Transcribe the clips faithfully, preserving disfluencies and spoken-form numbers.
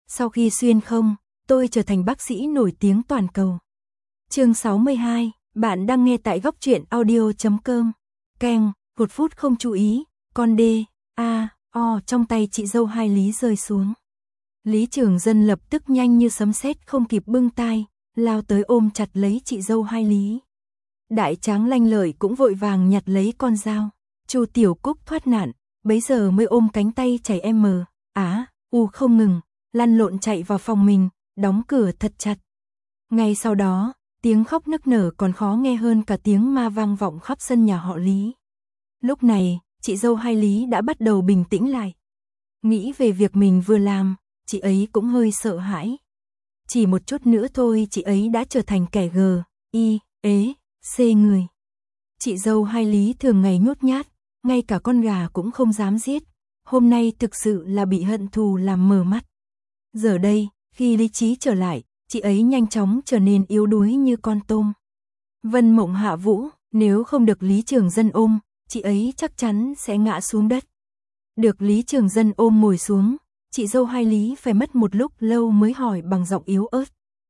Sau khi xuyên không, tôi trở thành bác sĩ nổi tiếng toàn cầu. Chương sáu mươi hai, bạn đang nghe tại góc truyện audio chấm com. Keng, một phút không chú ý, con đê, a, o trong tay chị dâu hai Lý rơi xuống. Lý Trường Dân lập tức nhanh như sấm sét không kịp bưng tai, lao tới ôm chặt lấy chị dâu hai Lý. Đại tráng Lanh Lợi cũng vội vàng nhặt lấy con dao. Chu Tiểu Cúc thoát nạn, bấy giờ mới ôm cánh tay chảy em mờ, á, u không ngừng, lăn lộn chạy vào phòng mình, đóng cửa thật chặt. Ngay sau đó, tiếng khóc nức nở còn khó nghe hơn cả tiếng ma vang vọng khắp sân nhà họ Lý. Lúc này, chị dâu hai Lý đã bắt đầu bình tĩnh lại. Nghĩ về việc mình vừa làm, chị ấy cũng hơi sợ hãi. Chỉ một chút nữa thôi chị ấy đã trở thành kẻ gờ, y, ế, xê người. Chị dâu hai Lý thường ngày nhút nhát, ngay cả con gà cũng không dám giết. Hôm nay thực sự là bị hận thù làm mờ mắt. Giờ đây, khi lý trí trở lại, chị ấy nhanh chóng trở nên yếu đuối như con tôm. Vân Mộng hạ vũ, nếu không được Lý Trường Dân ôm, chị ấy chắc chắn sẽ ngã xuống đất. Được Lý Trường Dân ôm ngồi xuống, chị dâu hai Lý phải mất một lúc lâu mới hỏi bằng giọng yếu ớt.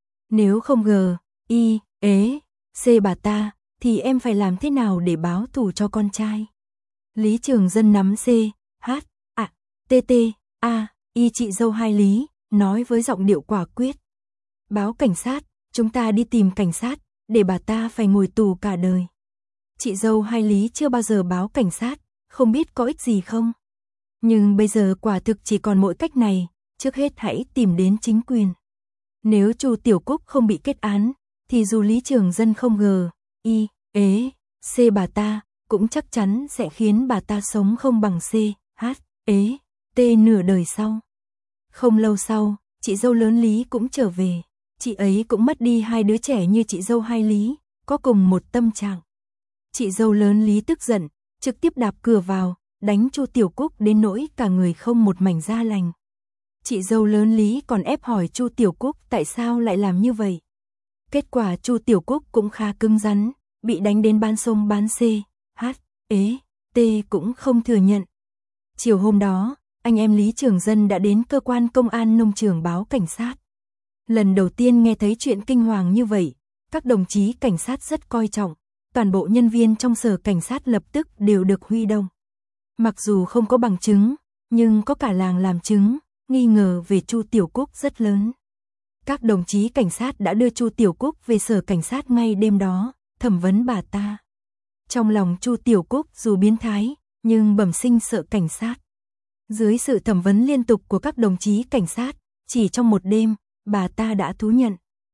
Nếu không gờ, y, ế, xê bà ta, thì em phải làm thế nào để báo thù cho con trai? Lý Trường Dân nắm C, H, A, T T, A, Y chị dâu hai Lý, nói với giọng điệu quả quyết. Báo cảnh sát, chúng ta đi tìm cảnh sát, để bà ta phải ngồi tù cả đời. Chị dâu hai Lý chưa bao giờ báo cảnh sát, không biết có ích gì không. Nhưng bây giờ quả thực chỉ còn mỗi cách này, trước hết hãy tìm đến chính quyền. Nếu Chu Tiểu Cúc không bị kết án, thì dù Lý Trường Dân không gờ, y, ế, c bà ta, cũng chắc chắn sẽ khiến bà ta sống không bằng c, h, ế, t nửa đời sau. Không lâu sau, chị dâu lớn Lý cũng trở về. Chị ấy cũng mất đi hai đứa trẻ như chị dâu hai Lý, có cùng một tâm trạng. Chị dâu lớn Lý tức giận, trực tiếp đạp cửa vào, đánh Chu Tiểu Cúc đến nỗi cả người không một mảnh da lành. Chị dâu lớn Lý còn ép hỏi Chu Tiểu Cúc tại sao lại làm như vậy. Kết quả Chu Tiểu Cúc cũng khá cứng rắn, bị đánh đến ban sông bán C, H, ế, T cũng không thừa nhận. Chiều hôm đó, anh em Lý Trường Dân đã đến cơ quan công an nông trường báo cảnh sát. Lần đầu tiên nghe thấy chuyện kinh hoàng như vậy, các đồng chí cảnh sát rất coi trọng, toàn bộ nhân viên trong sở cảnh sát lập tức đều được huy động. Mặc dù không có bằng chứng, nhưng có cả làng làm chứng, nghi ngờ về Chu Tiểu Cúc rất lớn. Các đồng chí cảnh sát đã đưa Chu Tiểu Cúc về sở cảnh sát ngay đêm đó, thẩm vấn bà ta. Trong lòng Chu Tiểu Cúc dù biến thái, nhưng bẩm sinh sợ cảnh sát. Dưới sự thẩm vấn liên tục của các đồng chí cảnh sát, chỉ trong một đêm, bà ta đã thú nhận.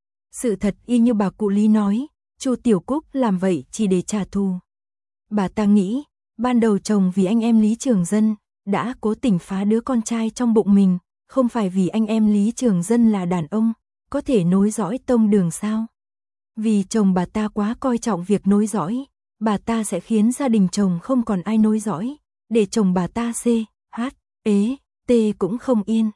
Sự thật y như bà cụ Lý nói, Chu Tiểu Cúc làm vậy chỉ để trả thù. Bà ta nghĩ, ban đầu chồng vì anh em Lý Trường Dân, đã cố tình phá đứa con trai trong bụng mình, không phải vì anh em Lý Trường Dân là đàn ông, có thể nối dõi tông đường sao. Vì chồng bà ta quá coi trọng việc nối dõi, bà ta sẽ khiến gia đình chồng không còn ai nối dõi, để chồng bà ta C, H, ế, T cũng không yên.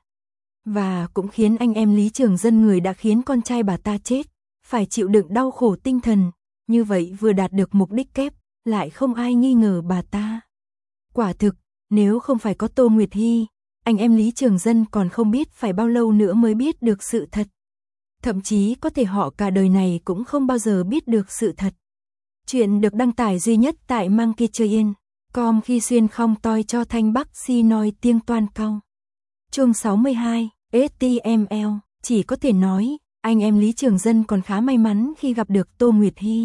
Và cũng khiến anh em Lý Trường Dân người đã khiến con trai bà ta chết, phải chịu đựng đau khổ tinh thần, như vậy vừa đạt được mục đích kép, lại không ai nghi ngờ bà ta. Quả thực, nếu không phải có Tô Nguyệt Hy, anh em Lý Trường Dân còn không biết phải bao lâu nữa mới biết được sự thật. Thậm chí có thể họ cả đời này cũng không bao giờ biết được sự thật. Chuyện được đăng tải duy nhất tại Monkey Train chấm com khi xuyên không toi cho thanh bắc si nói tiếng toan cao. Chương sáu mươi hai, ét tê em lờ, chỉ có thể nói, anh em Lý Trường Dân còn khá may mắn khi gặp được Tô Nguyệt Hy.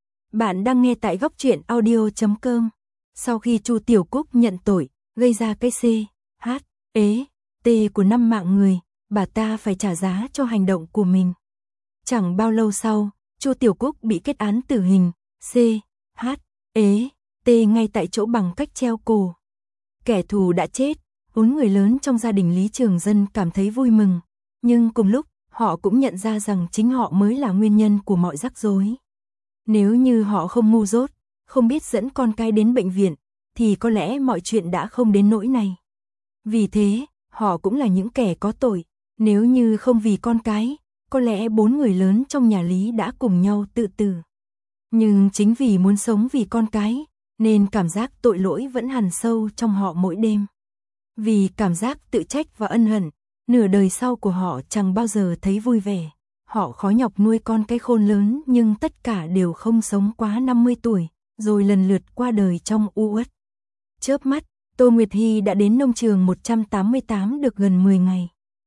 Bạn đang nghe tại góc truyện audio chấm com. Sau khi Chu Tiểu Cúc nhận tội, gây ra cái C, H, ế, T của năm mạng người, bà ta phải trả giá cho hành động của mình. Chẳng bao lâu sau, Chu Tiểu Cúc bị kết án tử hình, C, H, ế, T ngay tại chỗ bằng cách treo cổ. Kẻ thù đã chết, bốn người lớn trong gia đình Lý Trường Dân cảm thấy vui mừng, nhưng cùng lúc, họ cũng nhận ra rằng chính họ mới là nguyên nhân của mọi rắc rối. Nếu như họ không ngu dốt, không biết dẫn con cái đến bệnh viện, thì có lẽ mọi chuyện đã không đến nỗi này. Vì thế, họ cũng là những kẻ có tội, nếu như không vì con cái, có lẽ bốn người lớn trong nhà Lý đã cùng nhau tự tử. Nhưng chính vì muốn sống vì con cái, nên cảm giác tội lỗi vẫn hằn sâu trong họ mỗi đêm. Vì cảm giác tự trách và ân hận, nửa đời sau của họ chẳng bao giờ thấy vui vẻ. Họ khó nhọc nuôi con cái khôn lớn nhưng tất cả đều không sống quá năm mươi tuổi, rồi lần lượt qua đời trong u uất. Chớp mắt, Tô Nguyệt Hy đã đến nông trường một trăm tám mươi tám được gần mười ngày.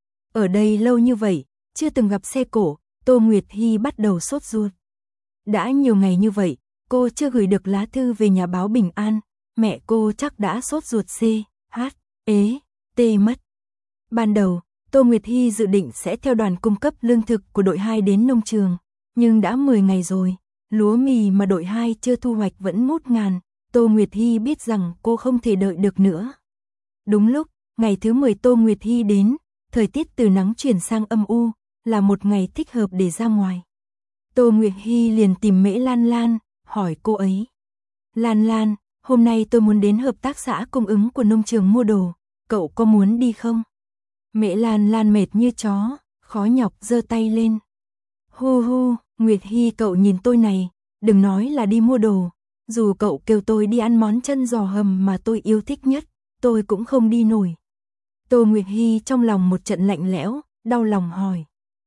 Ở đây lâu như vậy, chưa từng gặp xe cổ, Tô Nguyệt Hy bắt đầu sốt ruột. Đã nhiều ngày như vậy, cô chưa gửi được lá thư về nhà báo Bình An, mẹ cô chắc đã sốt ruột C, H, ế, T mất. Ban đầu, Tô Nguyệt Hy dự định sẽ theo đoàn cung cấp lương thực của đội hai đến nông trường, nhưng đã mười ngày rồi, lúa mì mà đội hai chưa thu hoạch vẫn ngút ngàn, Tô Nguyệt Hy biết rằng cô không thể đợi được nữa. Đúng lúc, ngày thứ mười Tô Nguyệt Hy đến, thời tiết từ nắng chuyển sang âm u, là một ngày thích hợp để ra ngoài. Tô Nguyệt Hy liền tìm Mễ Lan Lan, hỏi cô ấy. Lan Lan, hôm nay tôi muốn đến hợp tác xã cung ứng của nông trường mua đồ, cậu có muốn đi không? Mễ Lan Lan mệt như chó, khó nhọc giơ tay lên. Hu hu, Nguyệt Hy cậu nhìn tôi này, đừng nói là đi mua đồ, dù cậu kêu tôi đi ăn món chân giò hầm mà tôi yêu thích nhất, tôi cũng không đi nổi. Tô Nguyệt Hy trong lòng một trận lạnh lẽo, đau lòng hỏi.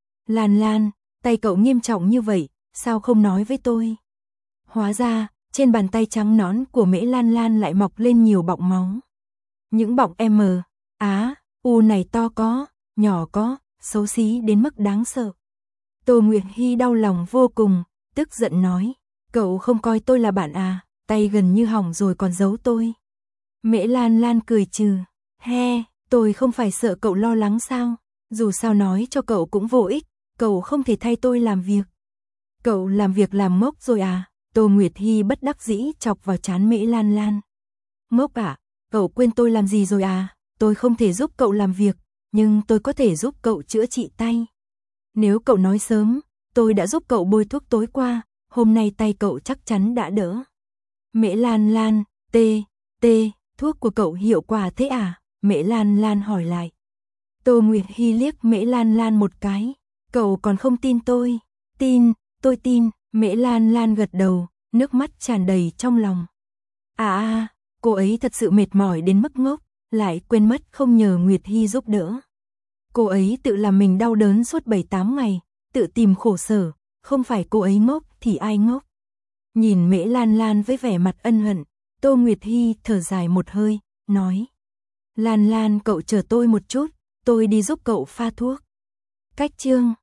Lan Lan, tay cậu nghiêm trọng như vậy, sao không nói với tôi? Hóa ra, trên bàn tay trắng nõn của Mễ Lan Lan lại mọc lên nhiều bọng máu. Những bọng M, á, U này to có, nhỏ có, xấu xí đến mức đáng sợ. Tô Nguyệt Hy đau lòng vô cùng, tức giận nói, cậu không coi tôi là bạn à, tay gần như hỏng rồi còn giấu tôi. Mễ Lan Lan cười trừ, he, tôi không phải sợ cậu lo lắng sao, dù sao nói cho cậu cũng vô ích, cậu không thể thay tôi làm việc. Cậu làm việc làm ngốc rồi à? Tô Nguyệt Hy bất đắc dĩ chọc vào trán Mễ Lan Lan. Ngốc à? Cậu quên tôi làm gì rồi à? Tôi không thể giúp cậu làm việc, nhưng tôi có thể giúp cậu chữa trị tay. Nếu cậu nói sớm, tôi đã giúp cậu bôi thuốc tối qua, hôm nay tay cậu chắc chắn đã đỡ. Mễ Lan Lan, T, T, thuốc của cậu hiệu quả thế à? Mễ Lan Lan hỏi lại. Tô Nguyệt Hy liếc Mễ Lan Lan một cái, cậu còn không tin tôi? Tin, tôi tin, Mễ Lan Lan gật đầu, nước mắt tràn đầy trong lòng. À à, cô ấy thật sự mệt mỏi đến mức ngốc, lại quên mất không nhờ Nguyệt Hy giúp đỡ. Cô ấy tự làm mình đau đớn suốt bảy tám ngày, tự tìm khổ sở, không phải cô ấy ngốc thì ai ngốc. Nhìn Mễ Lan Lan với vẻ mặt ân hận, Tô Nguyệt Hy thở dài một hơi, nói. Lan Lan cậu chờ tôi một chút, tôi đi giúp cậu pha thuốc. Cách chương